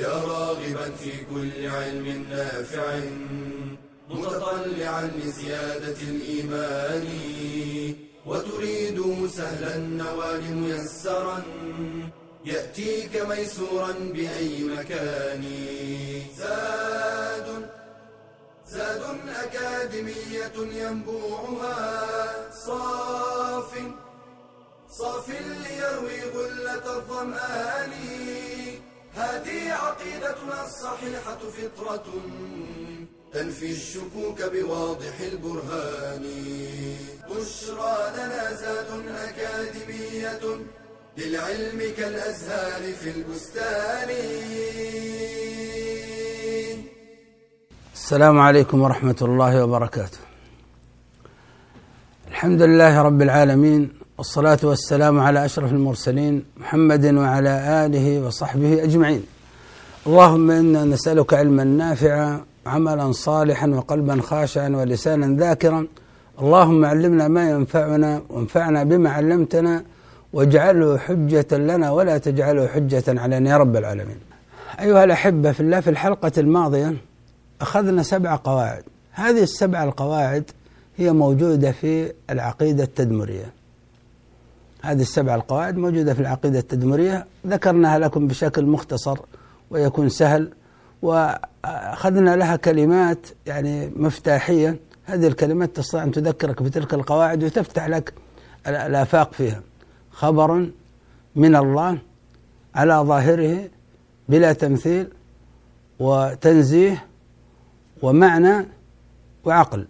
يا راغبا في كل علم نافع متطلعا لزيادة الإيمان وتريد سهلا النوال ميسرا يأتيك ميسورا بأي مكان. زاد أكاديمية ينبوعها صاف ليروي غلة الظمآن. هذه عقيدتنا الصحيحة فطرة تنفي الشكوك بواضح البرهان. بشرى لنا زاد أكاديمية للعلم كالأزهار في البستان. السلام عليكم ورحمة الله وبركاته. الحمد لله رب العالمين، والصلاة والسلام على أشرف المرسلين محمد وعلى آله وصحبه أجمعين. اللهم إنا نسألك علما نافعا عملا صالحا وقلبا خاشعا ولسانا ذاكرا. اللهم علمنا ما ينفعنا وانفعنا بما علمتنا واجعله حجة لنا ولا تجعله حجة علينا يا رب العالمين. أيها الأحبة في الله، في الحلقة الماضية أخذنا 7 قواعد. هذه ال7 القواعد هي موجودة في العقيدة التدمرية. هذه ال7 القواعد موجودة في العقيدة التدمرية، ذكرناها لكم بشكل مختصر ويكون سهل، وأخذنا لها كلمات يعني مفتاحية. هذه الكلمات تستطيع أن تذكرك بتلك القواعد وتفتح لك الآفاق فيها. خبر من الله على ظاهره بلا تمثيل وتنزيه ومعنى وعقل.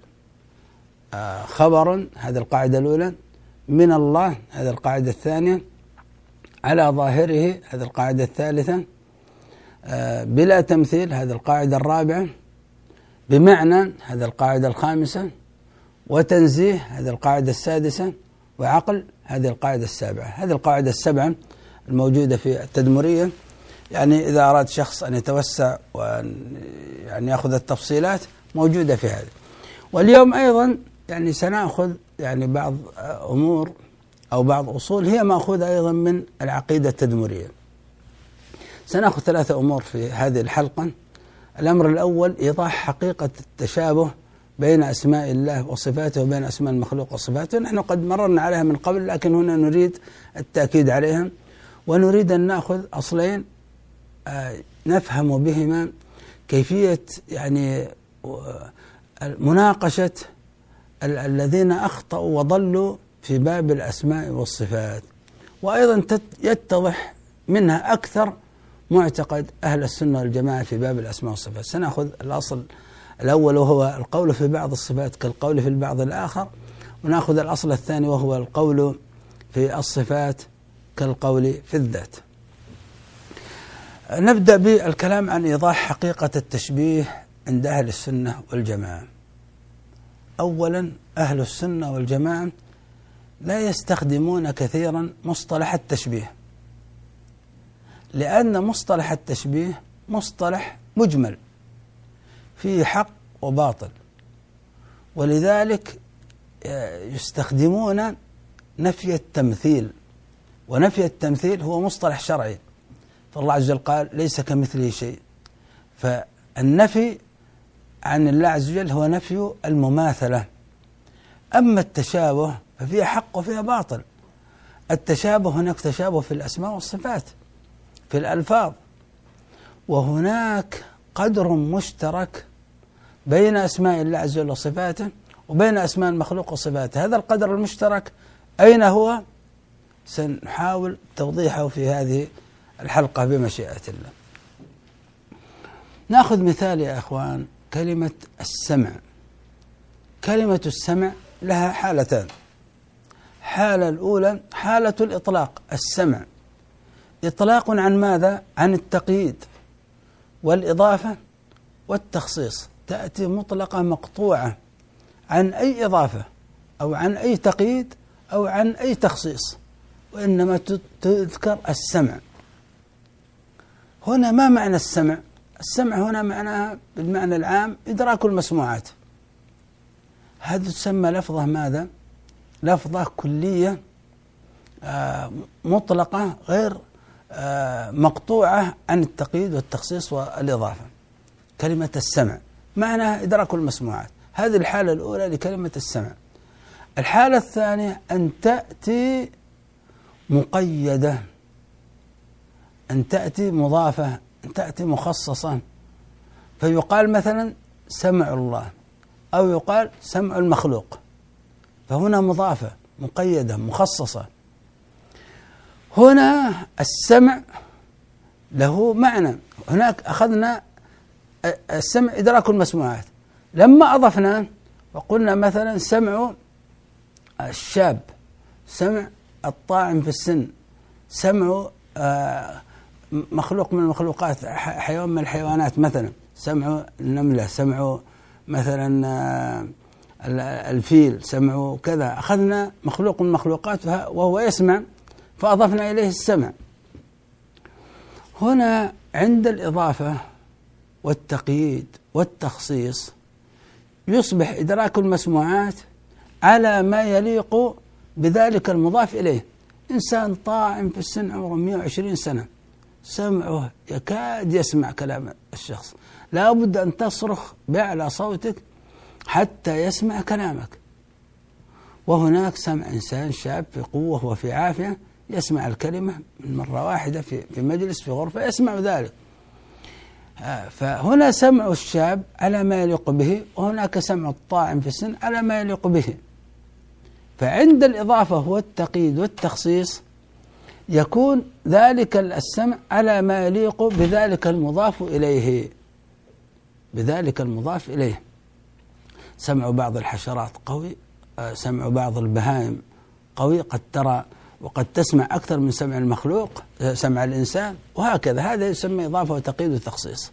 خبر، هذه القاعدة الأولى. من الله، هذه القاعدة الثانية. على ظاهره، هذه القاعدة الثالثة. بلا تمثيل، هذه القاعدة الرابعة. بمعنى، هذه القاعدة الخامسة. وتنزيه، هذه القاعدة السادسة. وعقل، هذه القاعدة السابعة. هذه القاعدة ال7 الموجودة في التدمرية. يعني إذا أراد شخص أن يتوسع وأن يعني يأخذ التفصيلات موجودة في هذه. واليوم أيضا يعني سنأخذ يعني بعض أمور أو بعض أصول هي مأخوذة أيضا من العقيدة التدمرية. سنأخذ 3 أمور في هذه الحلقة. الأمر الأول إيضاح حقيقة التشابه بين أسماء الله وصفاته وبين أسماء المخلوق وصفاته. نحن قد مررنا عليها من قبل، لكن هنا نريد التأكيد عليها، ونريد أن نأخذ أصلين نفهم بهما كيفية يعني مناقشة الذين أخطأوا وضلوا في باب الأسماء والصفات، وأيضا يتضح منها أكثر معتقد أهل السنة والجماعة في باب الأسماء والصفات. سنأخذ الأصل الأول وهو القول في بعض الصفات كالقول في البعض الآخر، ونأخذ الأصل الثاني وهو القول في الصفات كالقول في الذات. نبدأ بالكلام عن إيضاح حقيقة التشبيه عند أهل السنة والجماعة. أولا، أهل السنة والجماعة لا يستخدمون كثيرا مصطلح التشبيه، لأن مصطلح التشبيه مصطلح مجمل فيه حق وباطل، ولذلك يستخدمون نفي التمثيل، ونفي التمثيل هو مصطلح شرعي، فالله عز وجل قال ليس كمثله شيء. فالنفي عن الله عز وجل هو نفي المماثلة. أما التشابه ففيه حق وفيه باطل. التشابه، هناك تشابه في الأسماء والصفات في الألفاظ، وهناك قدر مشترك بين أسماء الله عز وجل وصفاته وبين أسماء المخلوق وصفاته. هذا القدر المشترك أين هو؟ سنحاول توضيحه في هذه الحلقة بمشيئة الله. نأخذ مثال يا أخوان، كلمة السمع. كلمة السمع لها حالتان. حالة الأولى حالة الإطلاق. السمع إطلاق عن ماذا؟ عن التقييد والإضافة والتخصيص. تأتي مطلقة مقطوعة عن أي إضافة أو عن أي تقييد أو عن أي تخصيص، وإنما تذكر السمع. هنا ما معنى السمع؟ السمع هنا معناها بالمعنى العام إدراك المسموعات. هذا تسمى لفظة ماذا؟ لفظة كلية مطلقة غير مقطوعة عن التقييد والتخصيص والإضافة. كلمة السمع معناها إدراك المسموعات، هذه الحالة الأولى لكلمة السمع. الحالة الثانية أن تأتي مقيدة، أن تأتي مضافة، أن تأتي مخصصة، فيقال مثلا سمع الله أو يقال سمع المخلوق، فهنا مضافة مقيدة مخصصة. هنا السمع له معنى، هناك أخذنا السمع إدراك المسموعات، لما أضفنا وقلنا مثلا سمع الشاب، سمع الطاعن في السن، سمع مخلوق من المخلوقات، حيوان من الحيوانات مثلا، سمع النملة، سمع مثلا الفيل، سمع كذا، أخذنا مخلوق من المخلوقات وهو يسمع فأضفنا إليه السمع. هنا عند الإضافة والتقييد والتخصيص يصبح إدراك المسموعات على ما يليق بذلك المضاف إليه. إنسان طاعن في السن عمره 120 سنة، سمعه يكاد يسمع كلام الشخص، لا بد أن تصرخ بأعلى صوتك حتى يسمع كلامك. وهناك سمع إنسان شاب في قوة وفي عافية يسمع الكلمة من مرة واحدة في مجلس في غرفة يسمع ذلك. فهنا سمع الشاب على ما يليق به، وهناك سمع الطاعن في السن على ما يليق به. فعند الإضافة والتقييد والتخصيص يكون ذلك السمع على ما يليق بذلك المضاف إليه، بذلك المضاف إليه. سمع بعض الحشرات قوي، سمع بعض البهائم قوي، قد ترى وقد تسمع أكثر من سمع المخلوق، سمع الإنسان، وهكذا. هذا يسمى إضافة وتقييد وتخصيص.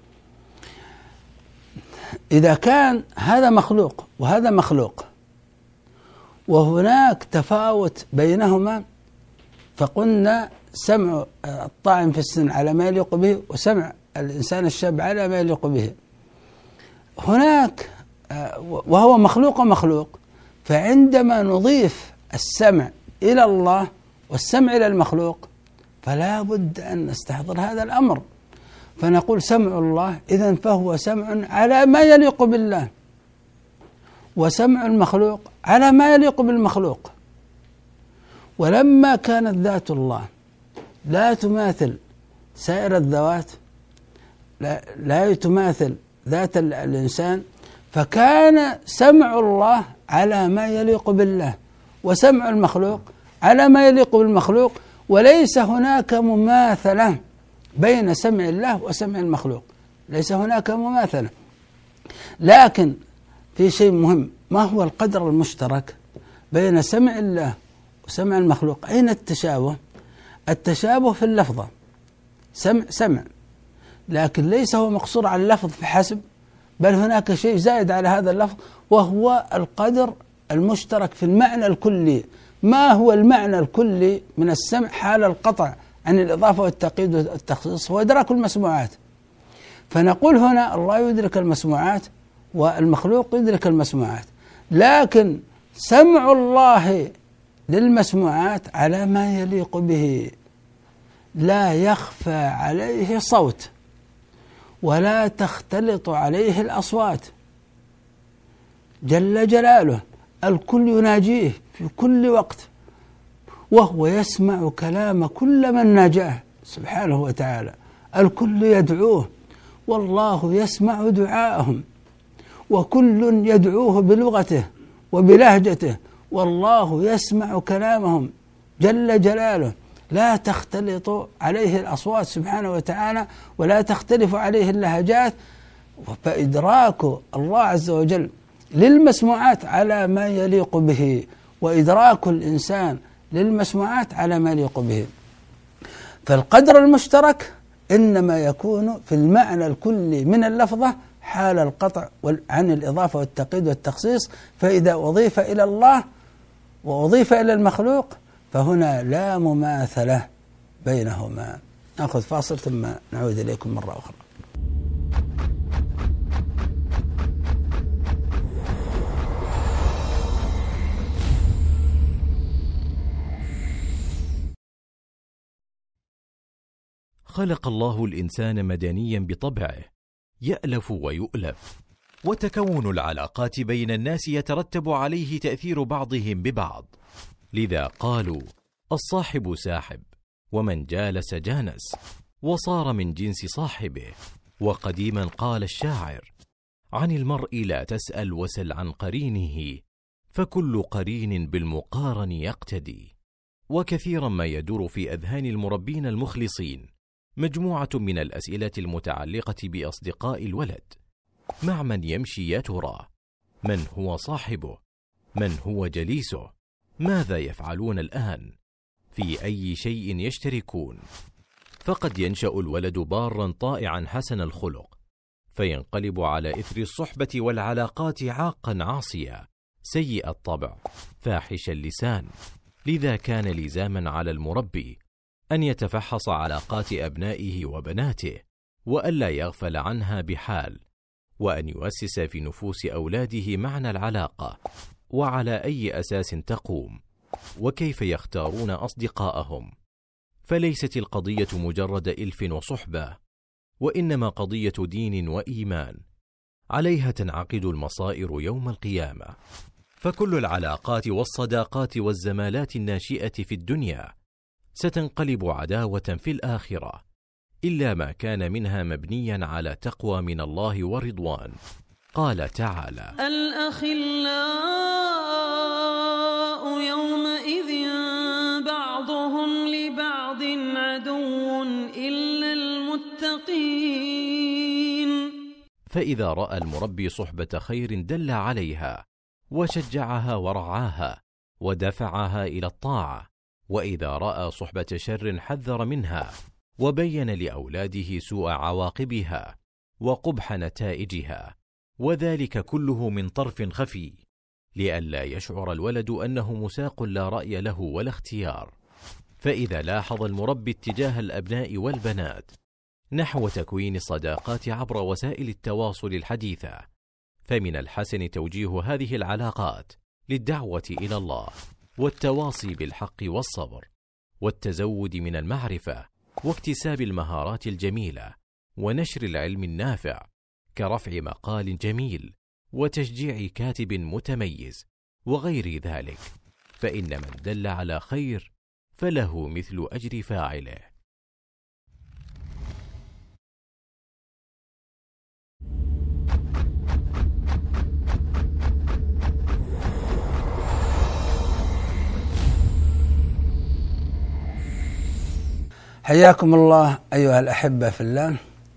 إذا كان هذا مخلوق وهذا مخلوق وهناك تفاوت بينهما، فقلنا سمع الطاعن في السن على ما يليق به، وسمع الإنسان الشاب على ما يليق به. هناك وهو مخلوق ومخلوق، فعندما نضيف السمع إلى الله والسمع إلى المخلوق فلا بد أن نستحضر هذا الأمر، فنقول سمع الله إذن فهو سمع على ما يليق بالله، وسمع المخلوق على ما يليق بالمخلوق. ولما كانت ذات الله لا تماثل سائر الذوات، لا تماثل ذات الإنسان، فكان سمع الله على ما يليق بالله، وسمع المخلوق على ما يليق بالمخلوق، وليس هناك مماثلة بين سمع الله وسمع المخلوق، ليس هناك مماثلة. لكن في شيء مهم، ما هو القدر المشترك بين سمع الله وسمع المخلوق؟ أين التشابه؟ التشابه في اللفظة، سمع، لكن ليس هو مقصور على اللفظ فحسب، بل هناك شيء زائد على هذا اللفظ، وهو القدر المشترك في المعنى الكلي. ما هو المعنى الكلي من السمع حال القطع عن الإضافة والتقييد والتخصيص؟ هو إدراك المسموعات. فنقول هنا الله يدرك المسموعات والمخلوق يدرك المسموعات، لكن سمع الله للمسموعات على ما يليق به، لا يخفى عليه صوت ولا تختلط عليه الأصوات، جل جلاله، الكل يناجيه في كل وقت، وهو يسمع كلام كل من ناجاه سبحانه وتعالى، الكل يدعوه والله يسمع دعاءهم، وكل يدعوه بلغته وبلهجته، والله يسمع كلامهم جل جلاله، لا تختلط عليه الأصوات سبحانه وتعالى ولا تختلف عليه اللهجات. فإدراك الله عز وجل للمسموعات على ما يليق به، وإدراك الإنسان للمسموعات على ما يليق به. فالقدر المشترك إنما يكون في المعنى الكلي من اللفظة حال القطع عن الإضافة والتقييد والتخصيص. فإذا أضيف إلى الله وأضيف إلى المخلوق فهنا لا مماثلة بينهما. نأخذ فاصل ثم نعود إليكم مرة أخرى. خلق الله الإنسان مدنيا بطبعه، يألف ويؤلف، وتكون العلاقات بين الناس يترتب عليه تأثير بعضهم ببعض، لذا قالوا الصاحب ساحب، ومن جالس جانس، وصار من جنس صاحبه. وقديما قال الشاعر: عن المرء لا تسأل وسل عن قرينه، فكل قرين بالمقارن يقتدي. وكثيرا ما يدور في أذهان المربين المخلصين مجموعة من الأسئلة المتعلقة بأصدقاء الولد: مع من يمشي يا ترى؟ من هو صاحبه؟ من هو جليسه؟ ماذا يفعلون الآن؟ في أي شيء يشتركون؟ فقد ينشأ الولد بارا طائعا حسن الخلق، فينقلب على إثر الصحبة والعلاقات عاقا عاصيا سيء الطبع فاحش اللسان. لذا كان لزاما على المربي أن يتفحص علاقات أبنائه وبناته، وألا يغفل عنها بحال، وأن يؤسس في نفوس أولاده معنى العلاقة، وعلى أي أساس تقوم، وكيف يختارون أصدقاءهم. فليست القضية مجرد إلف وصحبة، وإنما قضية دين وإيمان، عليها تنعقد المصائر يوم القيامة. فكل العلاقات والصداقات والزمالات الناشئة في الدنيا ستنقلب عداوة في الآخرة، إلا ما كان منها مبنيا على تقوى من الله ورضوان. قال تعالى: الأخلاء يومئذ بعضهم لبعض عدو إلا المتقين. فإذا رأى المربي صحبة خير دل عليها، وشجعها ورعاها، ودفعها إلى الطاعة، وإذا رأى صحبة شر حذر منها، وبين لأولاده سوء عواقبها وقبح نتائجها، وذلك كله من طرف خفي، لئلا يشعر الولد أنه مساق لا رأي له ولا اختيار. فإذا لاحظ المربي اتجاه الأبناء والبنات نحو تكوين الصداقات عبر وسائل التواصل الحديثة، فمن الحسن توجيه هذه العلاقات للدعوة إلى الله، والتواصي بالحق والصبر، والتزود من المعرفة، واكتساب المهارات الجميلة، ونشر العلم النافع، كرفع مقال جميل، وتشجيع كاتب متميز، وغير ذلك. فإن من دل على خير فله مثل أجر فاعله. حياكم الله أيها الأحبة في الله،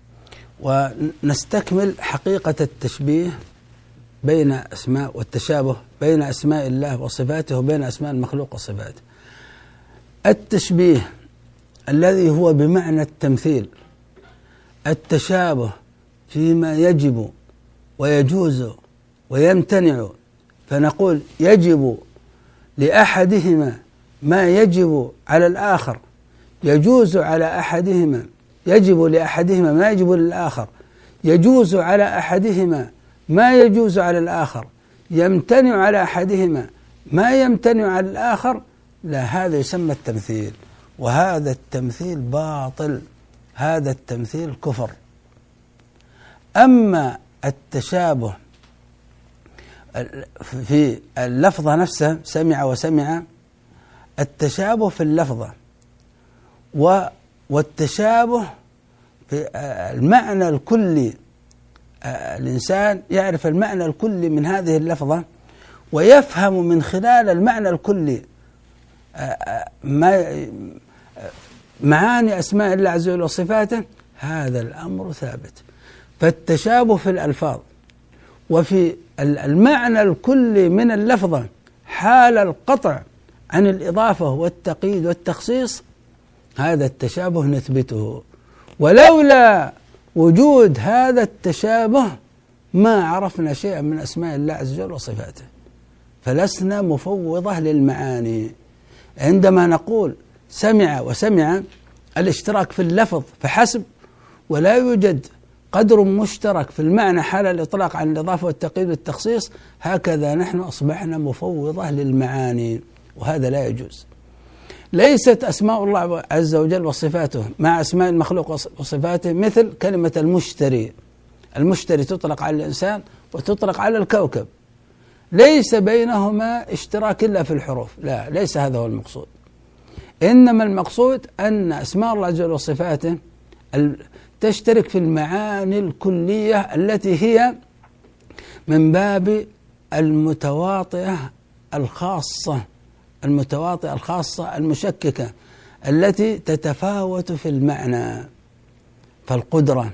ونستكمل حقيقة التشبيه بين أسماء والتشابه بين أسماء الله وصفاته وبين أسماء المخلوق وصفاته. التشبيه الذي هو بمعنى التمثيل، التشابه فيما يجب ويجوز ويمتنع، فنقول يجب لأحدهما ما يجب على الآخر، يجوز على أحدهما، يجب لأحدهما ما يجب للآخر، يجوز على أحدهما ما يجوز على الآخر، يمتنع على أحدهما ما يمتنع على الآخر. لا، هذا يسمى التمثيل، وهذا التمثيل باطل، هذا التمثيل كفر. أما التشابه في اللفظة نفسها، سمع وسمع، التشابه في اللفظة والتشابه في المعنى الكلي. الإنسان يعرف المعنى الكلي من هذه اللفظة، ويفهم من خلال المعنى الكلي معاني أسماء الله عز وجل وصفاته. هذا الأمر ثابت. فالتشابه في الألفاظ وفي المعنى الكلي من اللفظة حال القطع عن الإضافة والتقييد والتخصيص، هذا التشابه نثبته. ولولا وجود هذا التشابه ما عرفنا شيئا من أسماء الله عز وجل وصفاته، فلسنا مفوضة للمعاني. عندما نقول سمع وسمع، الاشتراك في اللفظ فحسب، ولا يوجد قدر مشترك في المعنى حال الإطلاق عن الإضافة والتقييد والتخصيص، هكذا نحن أصبحنا مفوضة للمعاني، وهذا لا يجوز. ليست أسماء الله عز وجل وصفاته مع أسماء المخلوق وصفاته مثل كلمة المشتري. المشتري تطلق على الإنسان وتطلق على الكوكب، ليس بينهما اشتراك إلا في الحروف، لا، ليس هذا هو المقصود. إنما المقصود أن أسماء الله عز وجل وصفاته تشترك في المعاني الكلية التي هي من باب المتواطئة الخاصة، المتواطئة الخاصة المشككة التي تتفاوت في المعنى، فالقدرة،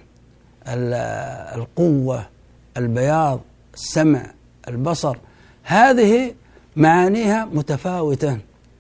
القوة، البياض، السمع، البصر، هذه معانيها متفاوتة،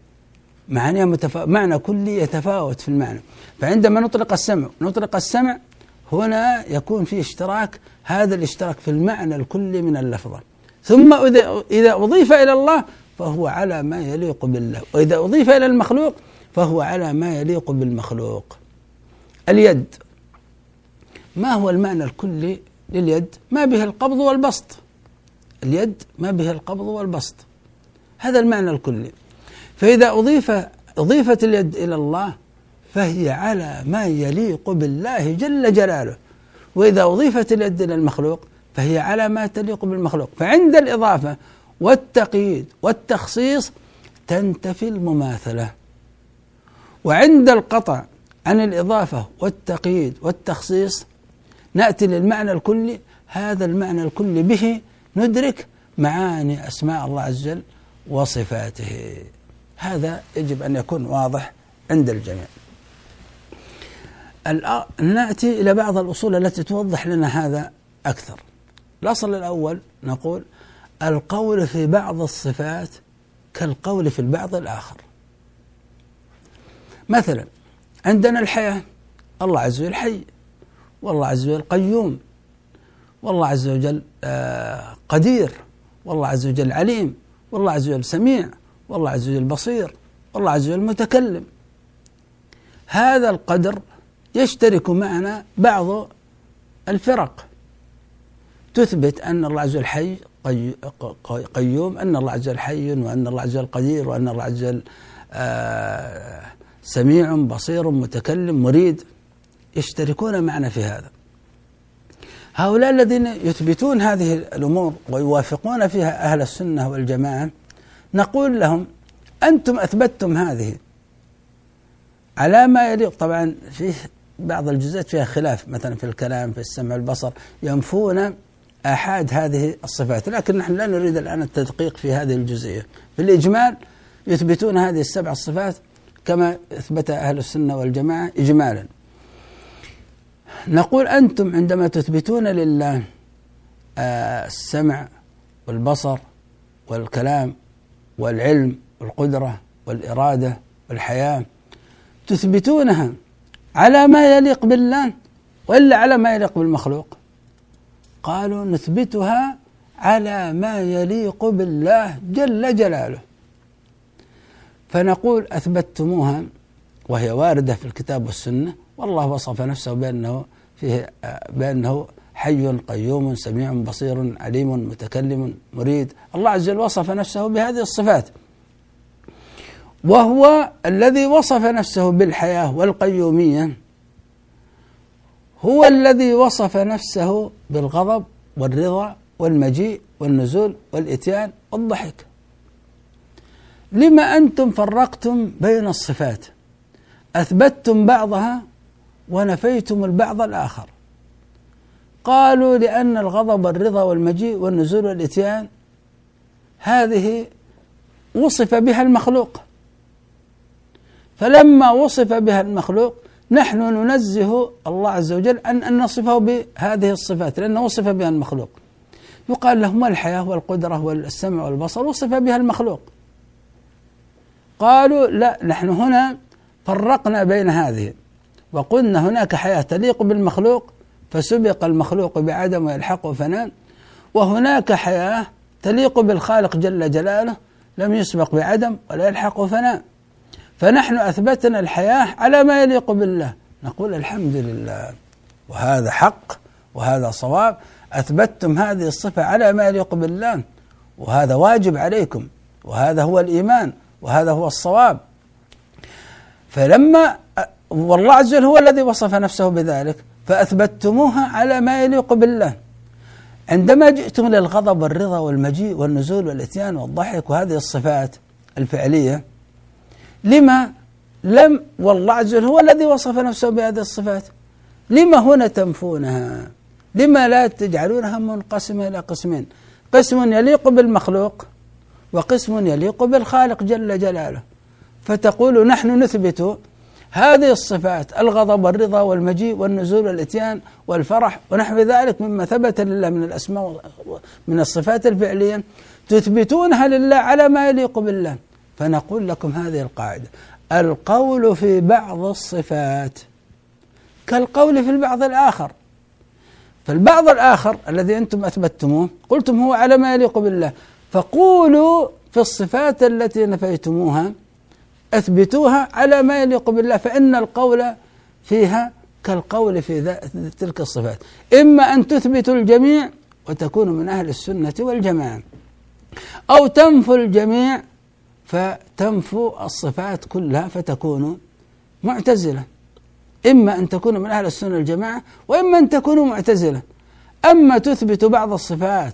معنى كلي يتفاوت في المعنى. فعندما نطلق السمع هنا يكون في اشتراك، هذا الاشتراك في المعنى الكلي من اللفظة. ثم إذا أضيف إلى الله فهو على ما يليق بالله، وإذا أضيف إلى المخلوق فهو على ما يليق بالمخلوق. اليد، ما هو المعنى الكلي لليد؟ ما به القبض والبسط. اليد ما به القبض والبسط، هذا المعنى الكلي. فإذا أضيفت اليد إلى الله فهي على ما يليق بالله جل جلاله، وإذا أضيفت اليد إلى المخلوق فهي على ما تليق بالمخلوق. فعند الإضافة والتقييد والتخصيص تنتفي المماثلة، وعند القطع عن الإضافة والتقييد والتخصيص نأتي للمعنى الكلي. هذا المعنى الكلي به ندرك معاني أسماء الله عز وجل وصفاته. هذا يجب أن يكون واضح عند الجميع. نأتي إلى بعض الأصول التي توضح لنا هذا أكثر. الأصل الأول نقول القول في بعض الصفات كالقول في البعض الآخر. مثلا عندنا الحياة، الله عز وجل حي، والله عز وجل قيوم، والله عز وجل قدير، والله عز وجل عليم، والله عز وجل سميع، والله عز وجل بصير، والله عز وجل متكلم. هذا القدر يشترك معنا بعض الفرق تثبت أن الله عز وجل حي قيوم، أن الله عز وجل حي، وأن الله عز وجل قدير، وأن الله عز وجل سميع بصير متكلم مريد، يشتركون معنا في هذا. هؤلاء الذين يثبتون هذه الأمور ويوافقون فيها أهل السنة والجماعة نقول لهم أنتم أثبتتم هذه على ما يليق. طبعا فيه بعض الجزئيات فيها خلاف، مثلا في الكلام، في السمع، البصر، ينفون آحاد هذه الصفات، لكن نحن لا نريد الآن التدقيق في هذه الجزئية. في الإجمال يثبتون هذه السبع الصفات كما اثبتها أهل السنة والجماعة إجمالا. نقول أنتم عندما تثبتون لله السمع والبصر والكلام والعلم والقدرة والإرادة والحياة، تثبتونها على ما يليق بالله وإلا على ما يليق بالمخلوق؟ قالوا نثبتها على ما يليق بالله جل جلاله. فنقول أثبتتموها وهي واردة في الكتاب والسنة، والله وصف نفسه بأنه حي قيوم سميع بصير عليم متكلم مريد. الله عز وجل وصف نفسه بهذه الصفات، وهو الذي وصف نفسه بالحياة والقيومية، هو الذي وصف نفسه بالغضب والرضا والمجيء والنزول والإتيان والضحك. لما أنتم فرقتم بين الصفات؟ أثبتتم بعضها ونفيتم البعض الآخر. قالوا لأن الغضب والرضا والمجيء والنزول والإتيان هذه وصف بها المخلوق، فلما وصف بها المخلوق نحن ننزه الله عز وجل أن نصفه بهذه الصفات لأنه وصف بها المخلوق. يقال لهم الحياة والقدرة والسمع والبصر وصف بها المخلوق. قالوا لا، نحن هنا فرقنا بين هذه وقلنا هناك حياة تليق بالمخلوق فسبق المخلوق بعدم ويلحقه فناء، وهناك حياة تليق بالخالق جل جلاله لم يسبق بعدم ولا يلحقه فناء، فنحن أثبتنا الحياة على ما يليق بالله. نقول الحمد لله، وهذا حق وهذا صواب. أثبتتم هذه الصفة على ما يليق بالله، وهذا واجب عليكم، وهذا هو الإيمان، وهذا هو الصواب. فلما والله عز وجل هو الذي وصف نفسه بذلك فأثبتتموها على ما يليق بالله. عندما جئتم للغضب والرضا والمجيء والنزول والإتيان والضحك وهذه الصفات الفعلية، لما لم والله عز وجل هو الذي وصف نفسه بهذه الصفات، لما هنا تنفونها؟ لما لا تجعلونها منقسمة إلى قسمين، قسم يليق بالمخلوق وقسم يليق بالخالق جل جلاله، فتقول نحن نثبت هذه الصفات الغضب والرضا والمجيء والنزول والإتيان والفرح ونحو ذلك مما ثبت لله من الأسماء من الصفات الفعلية، تثبتونها لله على ما يليق بالله. فنقول لكم هذه القاعدة: القول في بعض الصفات كالقول في البعض الآخر. فالبعض الآخر الذي أنتم أثبتتموه قلتم هو على ما يليق بالله، فقولوا في الصفات التي نفيتموها أثبتوها على ما يليق بالله، فإن القول فيها كالقول في تلك الصفات. إما أن تثبتوا الجميع وتكونوا من أهل السنة والجماعة، أو تنفوا الجميع فتنفوا الصفات كلها فتكونوا معتزلة. إما أن تكونوا من أهل السنة والجماعة وإما أن تكونوا معتزلة. أما تثبتوا بعض الصفات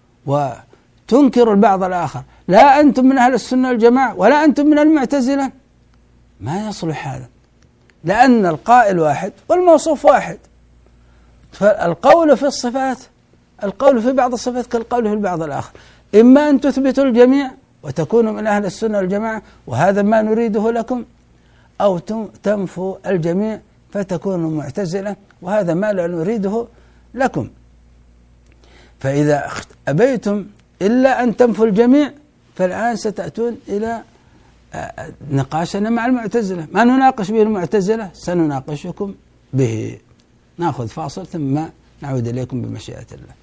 وتنكروا البعض الآخر، لا أنتم من أهل السنة والجماعة ولا أنتم من المعتزلة، ما يصلح هذا، لأن القائل واحد والموصوف واحد. فالقول في الصفات، القول في بعض الصفات كالقول في البعض الآخر، إما أن تثبتوا الجميع وتكونوا من أهل السنة والجماعة وهذا ما نريده لكم، أو تنفوا الجميع فتكونوا معتزلة وهذا ما لا نريده لكم. فإذا أبيتم إلا أن تنفوا الجميع فالآن ستأتون إلى نقاشنا مع المعتزلة، ما نناقش به المعتزلة سنناقشكم به. نأخذ فاصل ثم نعود إليكم بمشيئة الله.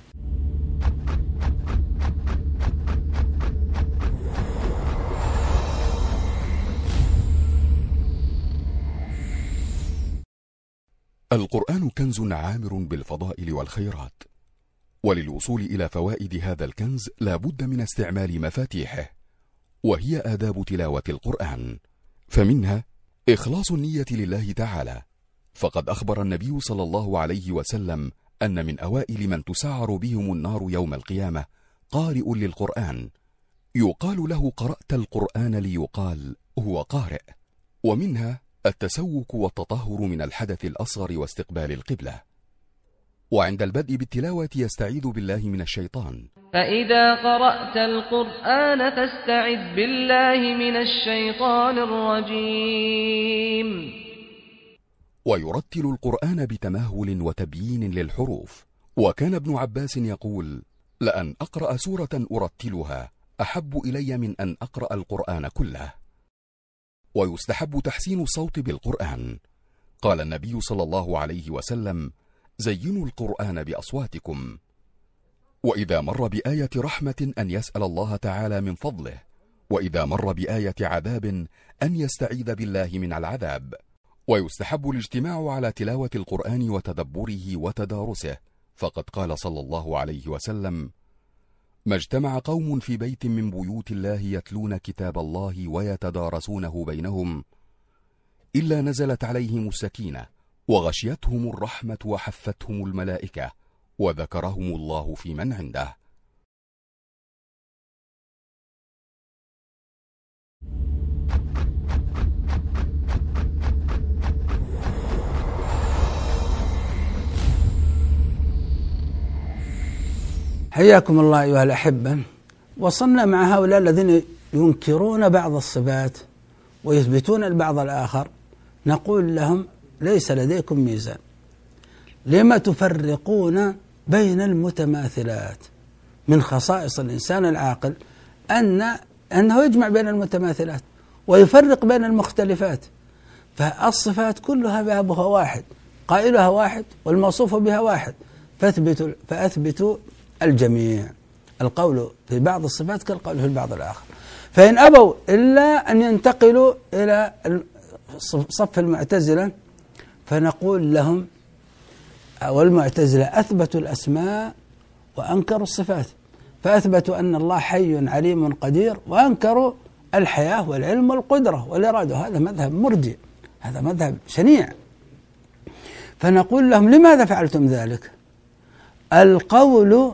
القرآن كنز عامر بالفضائل والخيرات، وللوصول إلى فوائد هذا الكنز لا بد من استعمال مفاتيحه، وهي آداب تلاوة القرآن. فمنها إخلاص النية لله تعالى، فقد أخبر النبي صلى الله عليه وسلم أن من أوائل من تسعر بهم النار يوم القيامة قارئ للقرآن، يقال له قرأت القرآن ليقال هو قارئ. ومنها التسوك والتطهر من الحدث الأصغر واستقبال القبلة. وعند البدء بالتلاوة يستعيذ بالله من الشيطان. فإذا قرأت القرآن فاستعذ بالله من الشيطان الرجيم. ويرتل القرآن بتمهل وتبيين للحروف. وكان ابن عباس يقول: لأن أقرأ سورة أرتلها أحب إلي من أن أقرأ القرآن كله. ويستحب تحسين الصوت بالقرآن. قال النبي صلى الله عليه وسلم: زينوا القرآن بأصواتكم. وإذا مر بآية رحمة أن يسأل الله تعالى من فضله، وإذا مر بآية عذاب أن يستعيذ بالله من العذاب. ويستحب الاجتماع على تلاوة القرآن وتدبره وتدارسه، فقد قال صلى الله عليه وسلم: ما اجتمع قوم في بيت من بيوت الله يتلون كتاب الله ويتدارسونه بينهم إلا نزلت عليهم السكينة وغشيتهم الرحمة وحفتهم الملائكة وذكرهم الله في من عنده. حياكم الله أيها الأحبة. وصلنا مع هؤلاء الذين ينكرون بعض الصفات ويثبتون البعض الآخر، نقول لهم: ليس لديكم ميزان، لما تفرقون بين المتماثلات؟ من خصائص الإنسان العاقل أنه يجمع بين المتماثلات ويفرق بين المختلفات. فالصفات كلها بابها واحد، قائلها واحد والموصوف بها واحد، فأثبتوا الجميع. القول في بعض الصفات كالقول في البعض الآخر. فإن أبوا إلا أن ينتقلوا إلى صف المعتزلة فنقول لهم: والمعتزلة أثبتوا الأسماء وأنكروا الصفات، فأثبتوا أن الله حي عليم قدير، وأنكروا الحياة والعلم والقدرة والإرادة. هذا مذهب مرجئ، هذا مذهب شنيع. فنقول لهم لماذا فعلتم ذلك؟ القول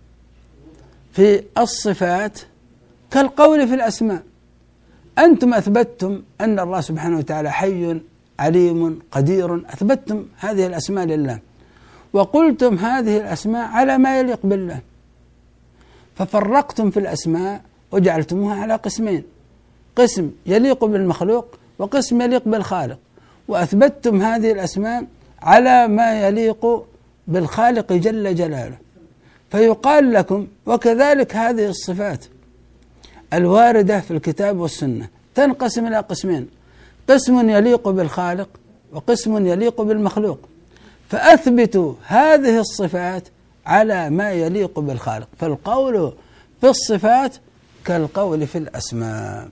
في الصفات كالقول في الأسماء. أنتم أثبتتم أن الله سبحانه وتعالى حي عليم قدير، أثبتتم هذه الأسماء لله، وقلتم هذه الأسماء على ما يليق بالله، ففرقتم في الأسماء وجعلتموها على قسمين، قسم يليق بالمخلوق وقسم يليق بالخالق، وأثبتتم هذه الأسماء على ما يليق بالخالق جل جلاله. فيقال لكم وكذلك هذه الصفات الواردة في الكتاب والسنة تنقسم إلى قسمين، قسم يليق بالخالق وقسم يليق بالمخلوق، فأثبتوا هذه الصفات على ما يليق بالخالق. فالقول في الصفات كالقول في الأسماء.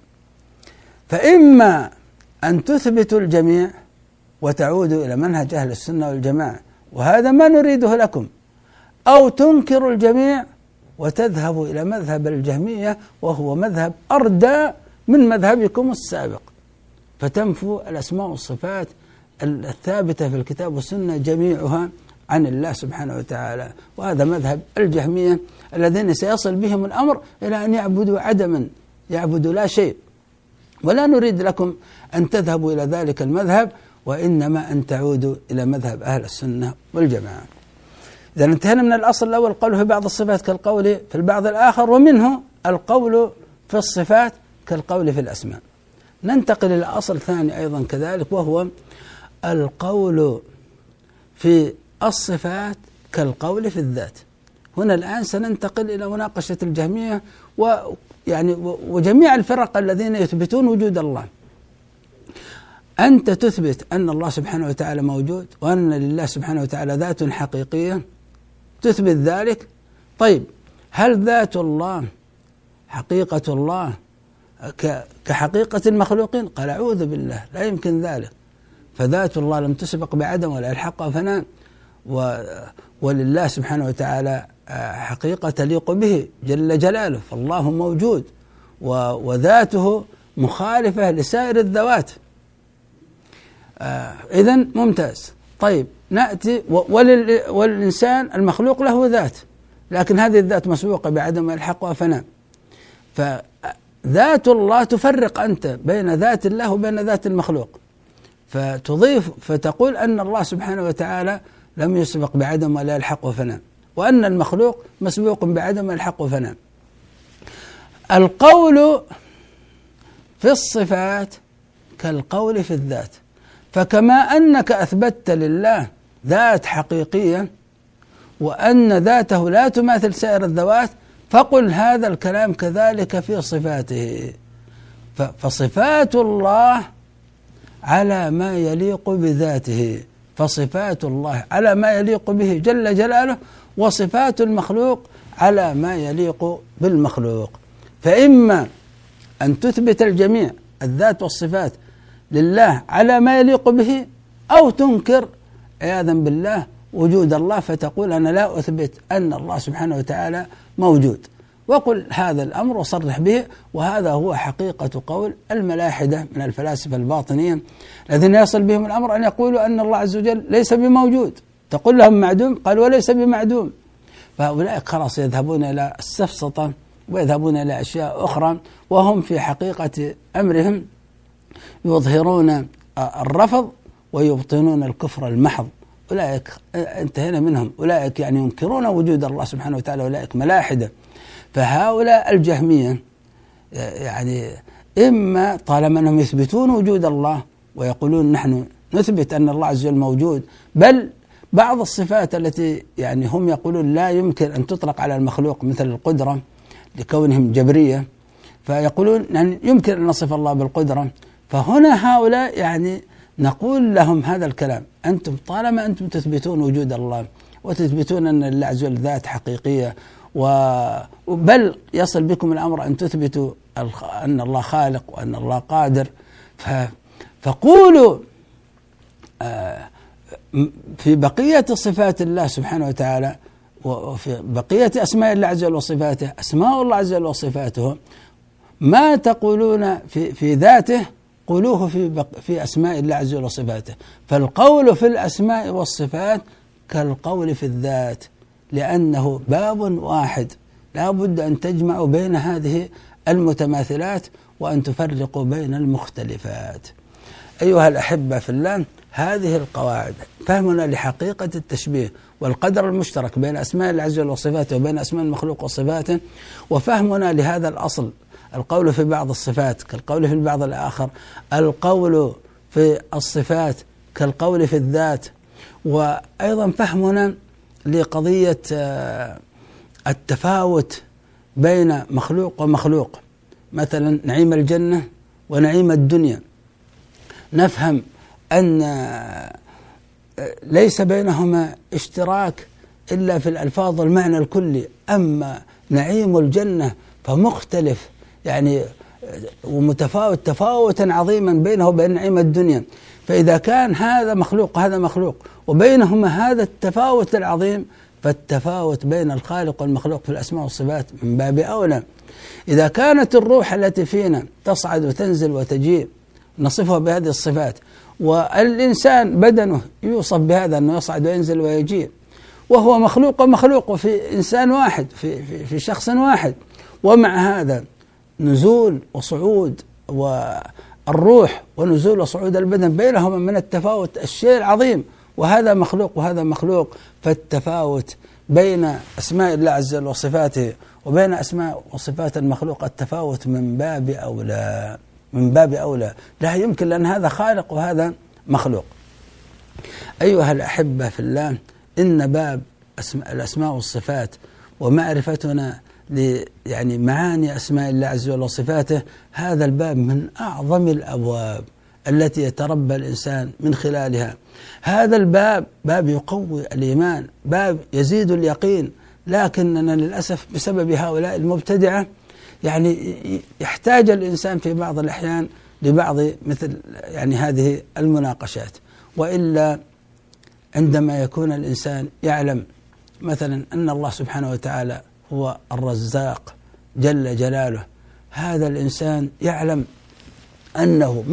فإما أن تثبتوا الجميع وتعودوا إلى منهج أهل السنة والجماعة، وهذا ما نريده لكم، أو تنكروا الجميع وتذهبوا إلى مذهب الجهمية وهو مذهب أردى من مذهبكم السابق، فتنفوا الأسماء والصفات الثابتة في الكتاب والسنة جميعها عن الله سبحانه وتعالى. وهذا مذهب الجهمية الذين سيصل بهم الأمر إلى أن يعبدوا عدما، يعبدوا لا شيء. ولا نريد لكم أن تذهبوا إلى ذلك المذهب، وإنما أن تعودوا إلى مذهب أهل السنة والجماعة. إذا انتهينا من الأصل الأول، القول في بعض الصفات كالقول في البعض الآخر، ومنه القول في الصفات كالقول في الأسماء. ننتقل إلى أصل ثاني أيضا كذلك، وهو القول في الصفات كالقول في الذات. هنا الآن سننتقل إلى مناقشة الجهمية وجميع الفرق الذين يثبتون وجود الله. أنت تثبت أن الله سبحانه وتعالى موجود، وأن لله سبحانه وتعالى ذات حقيقية، تثبت ذلك. طيب، هل ذات الله حقيقة الله كحقيقة المخلوقين؟ قال أعوذ بالله، لا يمكن ذلك. فذات الله لم تسبق بعدم ولا الحق فنان، ولله سبحانه وتعالى حقيقة تليق به جل جلاله، فالله موجود وذاته مخالفة لسائر الذوات. إذن ممتاز. طيب، نأتي والإنسان المخلوق له ذات، لكن هذه الذات مسبوقة بعدم الحق وفناء. فذات الله تفرق أنت بين ذات الله وبين ذات المخلوق، فتضيف فتقول أن الله سبحانه وتعالى لم يسبق بعدم ولا الحق وفناء، وأن المخلوق مسبوق بعدم الحق وفناء. القول في الصفات كالقول في الذات. فكما أنك أثبتت لله ذات حقيقية وأن ذاته لا تماثل سائر الذوات، فقل هذا الكلام كذلك في صفاته. فصفات الله على ما يليق بذاته، فصفات الله على ما يليق به جل جلاله، وصفات المخلوق على ما يليق بالمخلوق. فإما أن تثبت الجميع الذات والصفات لله على ما يليق به، أو تنكر عياذا بالله وجود الله، فتقول أنا لا أثبت أن الله سبحانه وتعالى موجود. وقل هذا الأمر وصرح به. وهذا هو حقيقة قول الملاحدة من الفلاسفة الباطنيين الذين يصل بهم الأمر أن يقولوا أن الله عز وجل ليس بموجود. تقول لهم معدوم، قال وليس بمعدوم. فهؤلاء خلاص يذهبون إلى السفسطة ويذهبون إلى أشياء أخرى، وهم في حقيقة أمرهم يظهرون الرفض ويبطنون الكفر المحض. أولئك انتهينا منهم، أولئك ينكرون وجود الله سبحانه وتعالى، أولئك ملاحدة. فهؤلاء الجهمية إما طالما أنهم يثبتون وجود الله ويقولون نحن نثبت أن الله عز وجل موجود، بل بعض الصفات التي هم يقولون لا يمكن أن تطلق على المخلوق مثل القدرة لكونهم جبرية، فيقولون يمكن أن نصف الله بالقدرة. فهنا هؤلاء نقول لهم هذا الكلام، أنتم طالما أنتم تثبتون وجود الله وتثبتون أن الله عز وجل ذات حقيقية، بل يصل بكم الأمر أن تثبتوا أن الله خالق وأن الله قادر، فقولوا في بقية صفات الله سبحانه وتعالى وفي بقية أسماء الله عز وجل وصفاته، أسماء الله عز وجل وصفاته، ما تقولون في ذاته قولوه في أسماء الله عز وجل وصفاته. فالقول في الأسماء والصفات كالقول في الذات، لأنه باب واحد، لا بد أن تجمعوا بين هذه المتماثلات وأن تفرقوا بين المختلفات. أيها الأحبة في الله، هذه القواعد فهمنا لحقيقة التشبيه والقدر المشترك بين أسماء الله عز وجل وصفاته وبين أسماء المخلوق وصفاته، وفهمنا لهذا الأصل، القول في بعض الصفات كالقول في البعض الآخر، القول في الصفات كالقول في الذات، وأيضا فهمنا لقضية التفاوت بين مخلوق ومخلوق، مثلا نعيم الجنة ونعيم الدنيا، نفهم أن ليس بينهما اشتراك إلا في الألفاظ والمعنى الكلي، أما نعيم الجنة فمختلف يعني ومتفاوت تفاوتا عظيما بينه وبين نعيم الدنيا. فإذا كان هذا مخلوق وهذا مخلوق وبينهما هذا التفاوت العظيم، فالتفاوت بين الخالق والمخلوق في الأسماء والصفات من باب أولى. إذا كانت الروح التي فينا تصعد وتنزل وتجيء نصفها بهذه الصفات، والإنسان بدنه يوصف بهذا أنه يصعد وينزل ويجيء، وهو مخلوق ومخلوق في إنسان واحد في شخص واحد، ومع هذا نزول وصعود والروح ونزول وصعود البدن بينهما من التفاوت الشيء العظيم، وهذا مخلوق وهذا مخلوق. فالتفاوت بين أسماء الله عز وجل وصفاته وبين أسماء وصفات المخلوق التفاوت من باب أولى، من باب أولى، لا يمكن، لأن هذا خالق وهذا مخلوق. أيها الأحبة في الله، إن باب الأسماء والصفات ومعرفتنا يعني معاني أسماء الله عز وجل وصفاته، هذا الباب من أعظم الأبواب التي يتربى الإنسان من خلالها. هذا الباب باب يقوي الإيمان، باب يزيد اليقين، لكننا للأسف بسبب هؤلاء المبتدعة يعني يحتاج الإنسان في بعض الأحيان لبعض مثل يعني هذه المناقشات. وإلا عندما يكون الإنسان يعلم مثلا أن الله سبحانه وتعالى هو الرزاق جل جلاله، هذا الإنسان يعلم أنه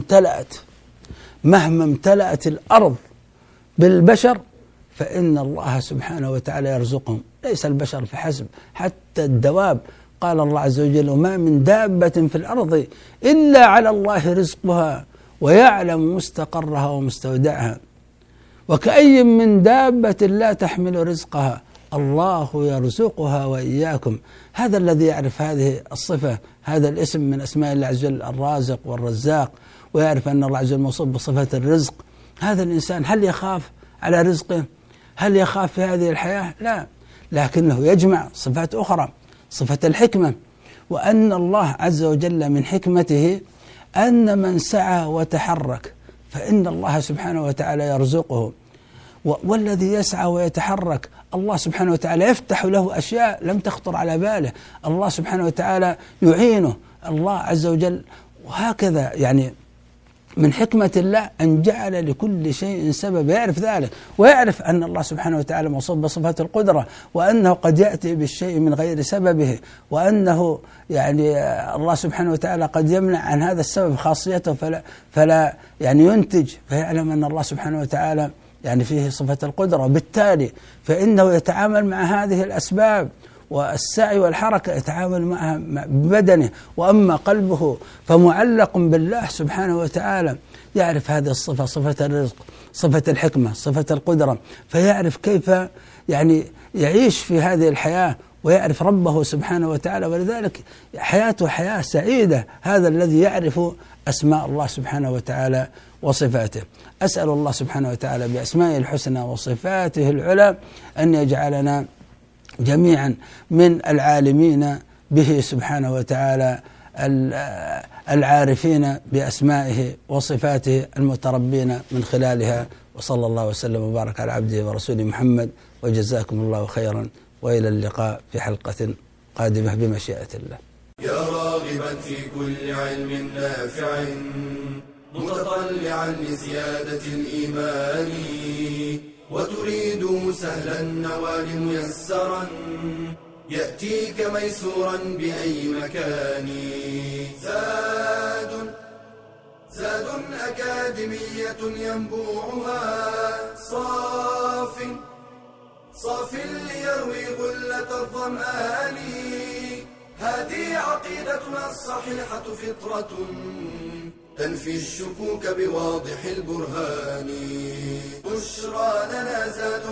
مهما امتلأت الأرض بالبشر فإن الله سبحانه وتعالى يرزقهم، ليس البشر فحسب، حتى الدواب. قال الله عز وجل: وما من دابة في الأرض إلا على الله رزقها ويعلم مستقرها ومستودعها، وكأي من دابة لا تحمل رزقها الله يرزقها وإياكم. هذا الذي يعرف هذه الصفة، هذا الاسم من أسماء الله عز وجل، الرازق والرزاق، ويعرف أن الله عز وجل موصوف بصفة الرزق، هذا الإنسان هل يخاف على رزقه؟ هل يخاف في هذه الحياة؟ لا، لكنه يجمع صفات أخرى، صفة الحكمة، وأن الله عز وجل من حكمته أن من سعى وتحرك فإن الله سبحانه وتعالى يرزقه، والذي يسعى ويتحرك الله سبحانه وتعالى يفتح له أشياء لم تخطر على باله، الله سبحانه وتعالى يعينه الله عز وجل. وهكذا يعني من حكمة الله أن جعل لكل شيء سبب، يعرف ذلك، ويعرف أن الله سبحانه وتعالى موصوف بصفة القدرة، وأنه قد يأتي بالشيء من غير سببه، وأنه يعني الله سبحانه وتعالى قد يمنع عن هذا السبب خاصيته فلا يعني ينتج، فيعلم أن الله سبحانه وتعالى يعني فيه صفة القدرة، وبالتالي فإنه يتعامل مع هذه الأسباب والسعي والحركة يتعامل معها ببدنه، وأما قلبه فمعلق بالله سبحانه وتعالى، يعرف هذه الصفة، صفة الرزق، صفة الحكمة، صفة القدرة، فيعرف كيف يعني يعيش في هذه الحياة ويعرف ربه سبحانه وتعالى، ولذلك حياته حياة سعيدة، هذا الذي يعرف أسماء الله سبحانه وتعالى وصفاته. أسأل الله سبحانه وتعالى بأسمائه الحسنى وصفاته العلى أن يجعلنا جميعا من العالمين به سبحانه وتعالى، العارفين بأسمائه وصفاته، المتربين من خلالها. وصلى الله وسلم وبارك على عبده ورسوله محمد، وجزاكم الله خيرا، وإلى اللقاء في حلقة قادمة بمشيئة الله. يا راغبا في كل علم نافع متطلعا لزيادة الإيمان، وتريد سهلا النوال ميسرا يأتيك ميسورا بأي مكان. زاد أكاديمية ينبوعها صاف ليروي غلة الظمآن. هذه عقيدتنا الصحيحة فطرة تنفي الشكوك بواضح البرهان. بشرى لنا زاد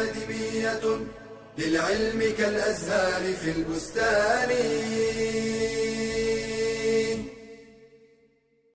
أكاديمية للعلم كالأزهار في البستان.